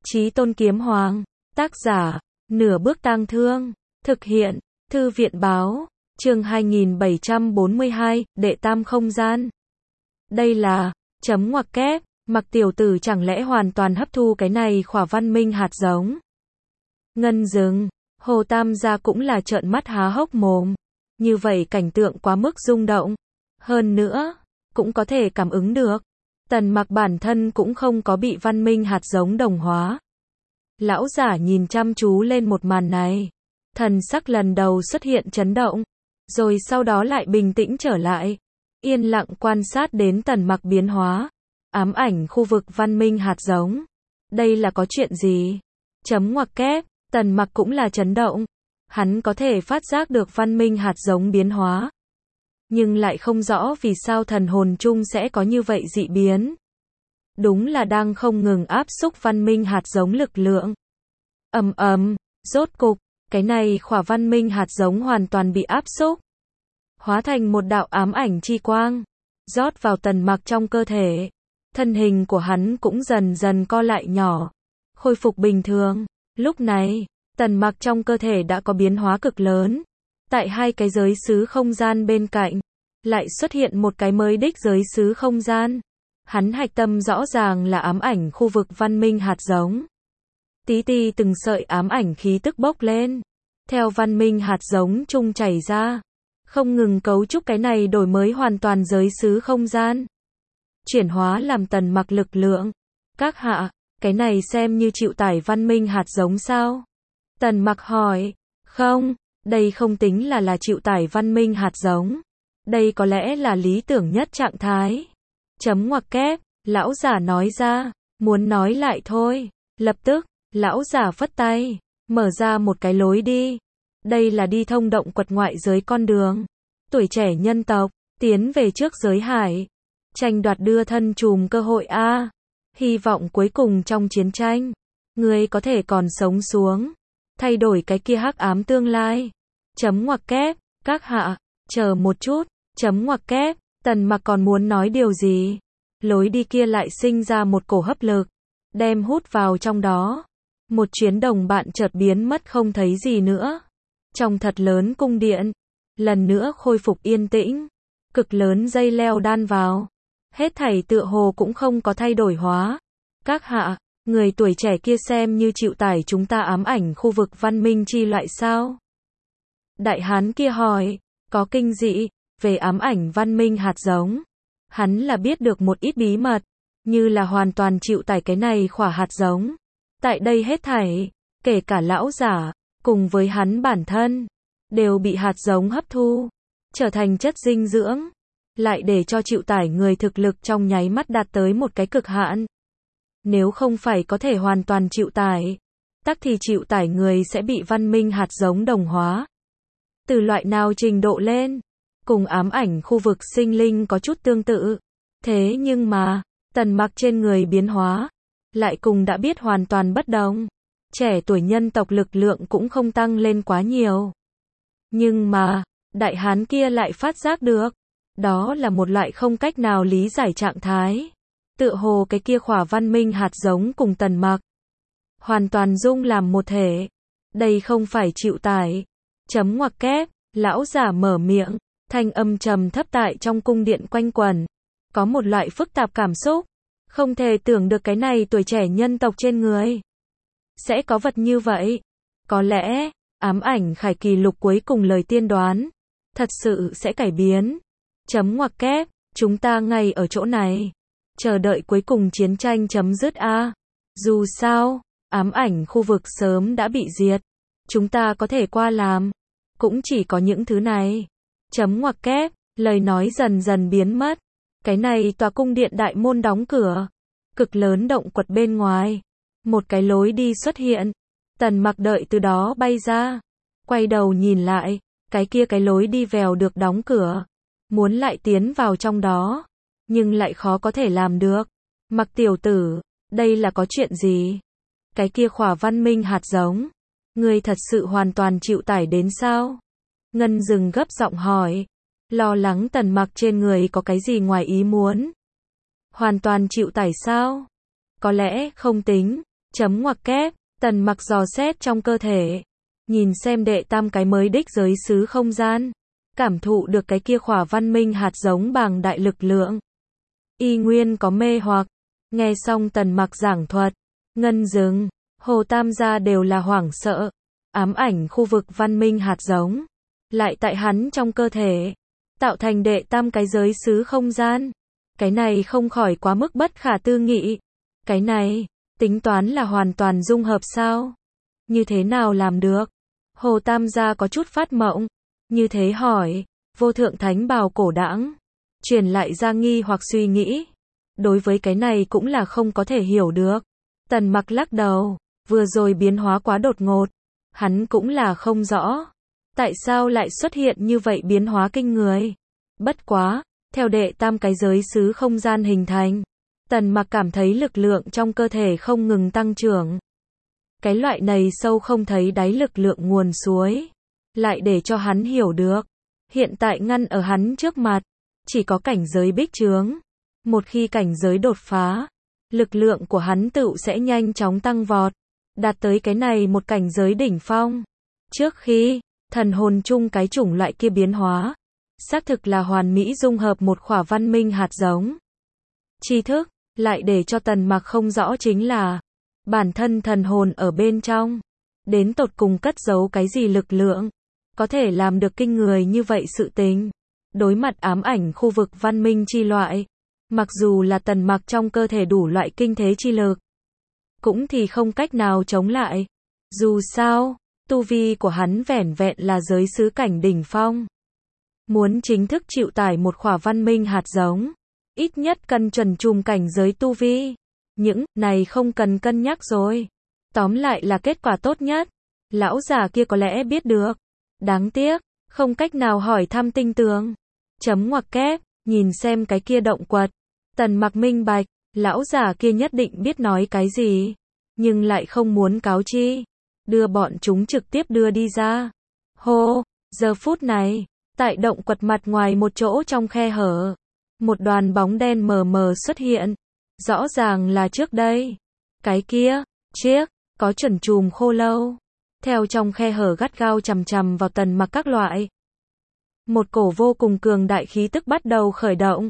Chí Tôn Kiếm Hoàng. Tác giả, Nửa Bước Tang Thương. Thực hiện, Thư viện báo. Chương 2742, Đệ Tam Không Gian. Đây là, chấm ngoặc kép, Mặc tiểu tử chẳng lẽ hoàn toàn hấp thu cái này khỏa văn minh hạt giống. Ngân dừng, Hồ Tam gia cũng là trợn mắt há hốc mồm. Như vậy cảnh tượng quá mức rung động. Hơn nữa, cũng có thể cảm ứng được. Tần Mặc bản thân cũng không có bị văn minh hạt giống đồng hóa. Lão giả nhìn chăm chú lên một màn này. Thần sắc lần đầu xuất hiện chấn động. Rồi sau đó lại bình tĩnh trở lại. Yên lặng quan sát đến Tần Mặc biến hóa. Ám ảnh khu vực văn minh hạt giống. Đây là có chuyện gì? Chấm ngoặc kép, Tần Mặc cũng là chấn động. Hắn có thể phát giác được văn minh hạt giống biến hóa. Nhưng lại không rõ vì sao thần hồn chung sẽ có như vậy dị biến. Đúng là đang không ngừng áp xúc văn minh hạt giống lực lượng. Rốt cục, cái này khỏa văn minh hạt giống hoàn toàn bị áp xúc. Hóa thành một đạo ám ảnh chi quang. Rót vào Tần Mặc trong cơ thể. Thân hình của hắn cũng dần dần co lại nhỏ. Khôi phục bình thường. Lúc này, Tần Mặc trong cơ thể đã có biến hóa cực lớn. Tại hai cái giới xứ không gian bên cạnh, lại xuất hiện một cái mới đích giới xứ không gian. Hắn hạch tâm rõ ràng là ám ảnh khu vực văn minh hạt giống. Tí ti từng sợi ám ảnh khí tức bốc lên. Theo văn minh hạt giống chung chảy ra. Không ngừng cấu trúc cái này đổi mới hoàn toàn giới xứ không gian. Chuyển hóa làm Tần Mặc lực lượng. Các hạ, cái này xem như chịu tải văn minh hạt giống sao? Tần Mặc hỏi. Không, đây không tính là chịu tải văn minh hạt giống. Đây có lẽ là lý tưởng nhất trạng thái. Chấm ngoặc kép, lão giả nói ra. Muốn nói lại thôi. Lập tức, lão giả phất tay. Mở ra một cái lối đi. Đây là đi thông động quật ngoại giới con đường. Tuổi trẻ nhân tộc, tiến về trước giới hải. Tranh đoạt đưa thân trùm cơ hội a. Hy vọng cuối cùng trong chiến tranh, người có thể còn sống xuống. Thay đổi cái kia hắc ám tương lai. Chấm ngoặc kép, các hạ, chờ một chút. Chấm ngoặc kép, Tần Mặc còn muốn nói điều gì. Lối đi kia lại sinh ra một cổ hấp lực. Đem hút vào trong đó. Một chuyến đồng bạn chợt biến mất không thấy gì nữa. Trong thật lớn cung điện. Lần nữa khôi phục yên tĩnh. Cực lớn dây leo đan vào. Hết thảy tựa hồ cũng không có thay đổi hóa. Các hạ, người tuổi trẻ kia xem như chịu tải chúng ta ám ảnh khu vực văn minh chi loại sao? Đại hán kia hỏi, có kinh dị, về ám ảnh văn minh hạt giống. Hắn là biết được một ít bí mật, như là hoàn toàn chịu tải cái này khỏa hạt giống. Tại đây hết thảy, kể cả lão giả, cùng với hắn bản thân, đều bị hạt giống hấp thu, trở thành chất dinh dưỡng. Lại để cho chịu tải người thực lực trong nháy mắt đạt tới một cái cực hạn. Nếu không phải có thể hoàn toàn chịu tải, tắc thì chịu tải người sẽ bị văn minh hạt giống đồng hóa. Từ loại nào trình độ lên, cùng ám ảnh khu vực sinh linh có chút tương tự. Thế nhưng mà, Tần Mặc trên người biến hóa, lại cùng đã biết hoàn toàn bất đồng. Trẻ tuổi nhân tộc lực lượng cũng không tăng lên quá nhiều. Nhưng mà, đại hán kia lại phát giác được. Đó là một loại không cách nào lý giải trạng thái. Tựa hồ cái kia khỏa văn minh hạt giống cùng Tần Mặc hoàn toàn dung làm một thể. Đây không phải chịu tải. Chấm ngoặc kép, lão giả mở miệng, thanh âm trầm thấp tại trong cung điện quanh quẩn. Có một loại phức tạp cảm xúc. Không thể tưởng được cái này tuổi trẻ nhân tộc trên người sẽ có vật như vậy. Có lẽ, ám ảnh khải kỳ lục cuối cùng lời tiên đoán thật sự sẽ cải biến. Chấm ngoặc kép, chúng ta ngay ở chỗ này. Chờ đợi cuối cùng chiến tranh chấm dứt a. Dù sao, ám ảnh khu vực sớm đã bị diệt. Chúng ta có thể qua làm. Cũng chỉ có những thứ này. Chấm ngoặc kép, lời nói dần dần biến mất. Cái này tòa cung điện đại môn đóng cửa. Cực lớn động quật bên ngoài. Một cái lối đi xuất hiện. Tần Mặc đợi từ đó bay ra. Quay đầu nhìn lại. Cái kia cái lối đi vèo được đóng cửa. Muốn lại tiến vào trong đó, nhưng lại khó có thể làm được. Mặc tiểu tử, đây là có chuyện gì? Cái kia khỏa văn minh hạt giống, ngươi thật sự hoàn toàn chịu tải đến sao? Ngân dừng gấp giọng hỏi, lo lắng Tần Mặc trên người có cái gì ngoài ý muốn. Hoàn toàn chịu tải sao? Có lẽ không tính, Chấm ngoặc kép, Tần Mặc dò xét trong cơ thể, nhìn xem đệ tam cái mới đích giới xứ không gian, cảm thụ được cái kia khỏa văn minh hạt giống bàng đại lực lượng. Y nguyên có mê hoặc, nghe xong Tần Mặc giảng thuật, Ngân Dừng, Hồ Tam gia đều là hoảng sợ, ám ảnh khu vực văn minh hạt giống, lại tại hắn trong cơ thể, tạo thành đệ tam cái giới xứ không gian. Cái này không khỏi quá mức bất khả tư nghị. Cái này, tính toán là hoàn toàn dung hợp sao? Như thế nào làm được? Hồ Tam gia có chút phát mộng, như thế hỏi, vô thượng thánh bào cổ đãng, truyền lại ra nghi hoặc suy nghĩ. Đối với cái này cũng là không có thể hiểu được. Tần Mặc lắc đầu, vừa rồi biến hóa quá đột ngột, hắn cũng là không rõ. Tại sao lại xuất hiện như vậy biến hóa kinh người? Bất quá, theo đệ tam cái giới xứ không gian hình thành, Tần Mặc cảm thấy lực lượng trong cơ thể không ngừng tăng trưởng. Cái loại này sâu không thấy đáy lực lượng nguồn suối, lại để cho hắn hiểu được, hiện tại ngăn ở hắn trước mặt, chỉ có cảnh giới bích trướng. Một khi cảnh giới đột phá, lực lượng của hắn tựu sẽ nhanh chóng tăng vọt, đạt tới cái này một cảnh giới đỉnh phong. Trước khi, thần hồn chung cái chủng loại kia biến hóa, xác thực là hoàn mỹ dung hợp một khỏa văn minh hạt giống. Tri thức, lại để cho Tần Mặc không rõ chính là, bản thân thần hồn ở bên trong, đến tột cùng cất giấu cái gì lực lượng, có thể làm được kinh người như vậy sự tình. Đối mặt ám ảnh khu vực văn minh chi loại, mặc dù là Tần Mặc trong cơ thể đủ loại kinh thế chi lực, cũng thì không cách nào chống lại. Dù sao, tu vi của hắn vẻn vẹn là giới xứ cảnh đỉnh phong. Muốn chính thức chịu tải một khỏa văn minh hạt giống, ít nhất cần chuẩn trùng cảnh giới tu vi. Những này không cần cân nhắc rồi. Tóm lại là kết quả tốt nhất. Lão già kia có lẽ biết được. Đáng tiếc, không cách nào hỏi thăm tinh tường. Chấm ngoặc kép, nhìn xem cái kia động quật. Tần Mặc minh bạch, lão già kia nhất định biết nói cái gì, nhưng lại không muốn cáo chi. Đưa bọn chúng trực tiếp đưa đi ra. Hô, giờ phút này, tại động quật mặt ngoài một chỗ trong khe hở, một đoàn bóng đen mờ mờ xuất hiện. Rõ ràng là trước đây, cái kia, chiếc, có chuẩn chùm khô lâu, theo trong khe hở gắt gao chằm chằm vào Tần Mặc các loại. Một cổ vô cùng cường đại khí tức bắt đầu khởi động.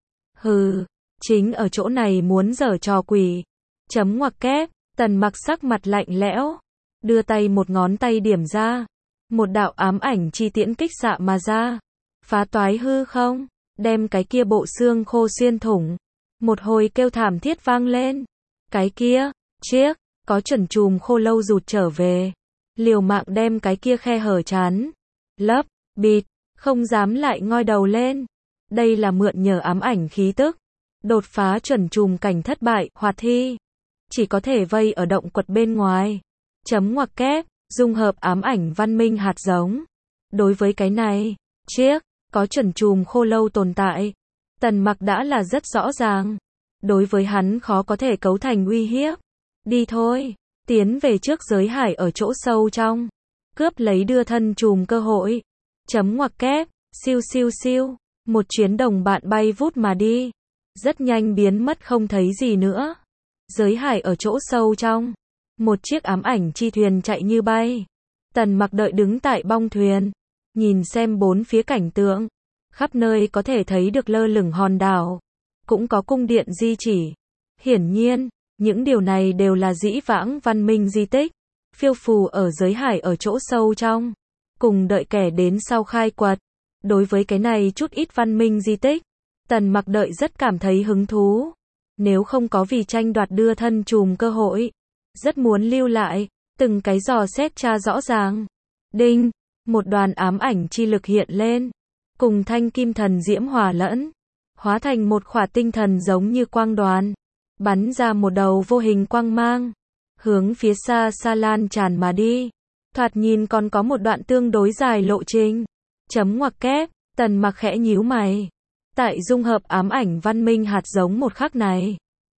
Hừ, chính ở chỗ này muốn giở trò quỷ. Chấm ngoặc kép, Tần Mặc sắc mặt lạnh lẽo, đưa tay một ngón tay điểm ra, một đạo ám ảnh chi tiễn kích xạ mà ra, phá toái hư không, đem cái kia bộ xương khô xuyên thủng. Một hồi kêu thảm thiết vang lên. Cái kia, chiếc, có chuẩn chùm khô lâu rụt trở về, liều mạng đem cái kia khe hở chắn, lấp, bịt, không dám lại ngoi đầu lên. Đây là mượn nhờ ám ảnh khí tức, đột phá chuẩn chùm cảnh thất bại, hoạt thi, chỉ có thể vây ở động quật bên ngoài. Chấm ngoặc kép, dung hợp ám ảnh văn minh hạt giống. Đối với cái này, chiếc, có chuẩn chùm khô lâu tồn tại, Tần Mặc đã là rất rõ ràng. Đối với hắn khó có thể cấu thành uy hiếp. Đi thôi, tiến về trước giới hải ở chỗ sâu trong, cướp lấy đưa thân chùm cơ hội. Chấm ngoặc kép, siêu siêu siêu, một chuyến đồng bạn bay vút mà đi, rất nhanh biến mất không thấy gì nữa. Giới hải ở chỗ sâu trong, một chiếc ám ảnh chi thuyền chạy như bay. Tần Mặc đợi đứng tại bong thuyền, nhìn xem bốn phía cảnh tượng, khắp nơi có thể thấy được lơ lửng hòn đảo, cũng có cung điện di chỉ. Hiển nhiên, những điều này đều là dĩ vãng văn minh di tích, phiêu phù ở giới hải ở chỗ sâu trong, cùng đợi kẻ đến sau khai quật. Đối với cái này chút ít văn minh di tích, Tần Mặc đợi rất cảm thấy hứng thú. Nếu không có vì tranh đoạt đưa thân chùm cơ hội, rất muốn lưu lại, từng cái dò xét tra rõ ràng. Đinh, một đoàn ám ảnh chi lực hiện lên, cùng thanh kim thần diễm hòa lẫn, hóa thành một khỏa tinh thần giống như quang đoàn, bắn ra một đầu vô hình quang mang, hướng phía xa xa lan tràn mà đi. Thoạt nhìn còn có một đoạn tương đối dài lộ trình. Chấm ngoặc kép, Tần Mặc khẽ nhíu mày. Tại dung hợp ám ảnh văn minh hạt giống một khắc này,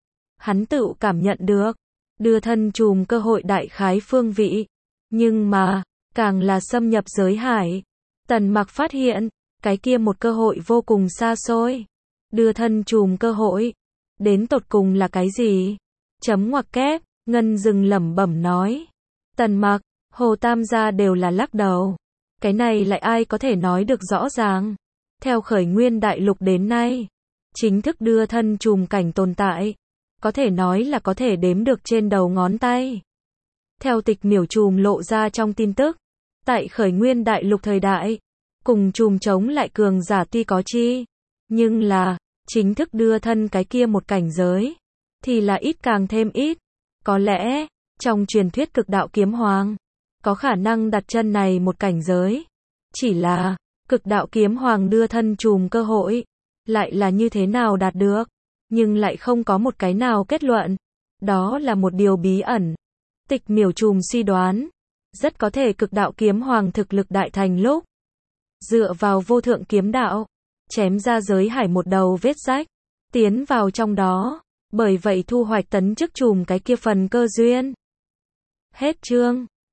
hắn tự cảm nhận được, đưa thân chùm cơ hội đại khái phương vị. Nhưng mà, càng là xâm nhập giới hải, Tần Mặc phát hiện, cái kia một cơ hội vô cùng xa xôi. Đưa thân chùm cơ hội, đến tột cùng là cái gì? Chấm ngoặc kép, Ngân dừng lẩm bẩm nói. Tần Mặc, Hồ Tam gia đều là lắc đầu. Cái này lại ai có thể nói được rõ ràng. Theo khởi nguyên đại lục đến nay, chính thức đưa thân trùm cảnh tồn tại, có thể nói là có thể đếm được trên đầu ngón tay. Theo tịch miểu trùm lộ ra trong tin tức, tại khởi nguyên đại lục thời đại, cùng trùm chống lại cường giả tuy có chi, nhưng là, chính thức đưa thân cái kia một cảnh giới, thì là ít càng thêm ít. Có lẽ, trong truyền thuyết cực đạo kiếm hoàng, có khả năng đặt chân này một cảnh giới. Chỉ là, cực đạo kiếm hoàng đưa thân trùm cơ hội, lại là như thế nào đạt được, nhưng lại không có một cái nào kết luận. Đó là một điều bí ẩn. Tịch miểu trùm suy đoán, rất có thể cực đạo kiếm hoàng thực lực đại thành lúc, dựa vào vô thượng kiếm đạo, chém ra giới hải một đầu vết rách, tiến vào trong đó, bởi vậy thu hoạch tấn chức trùm cái kia phần cơ duyên. Hết chương.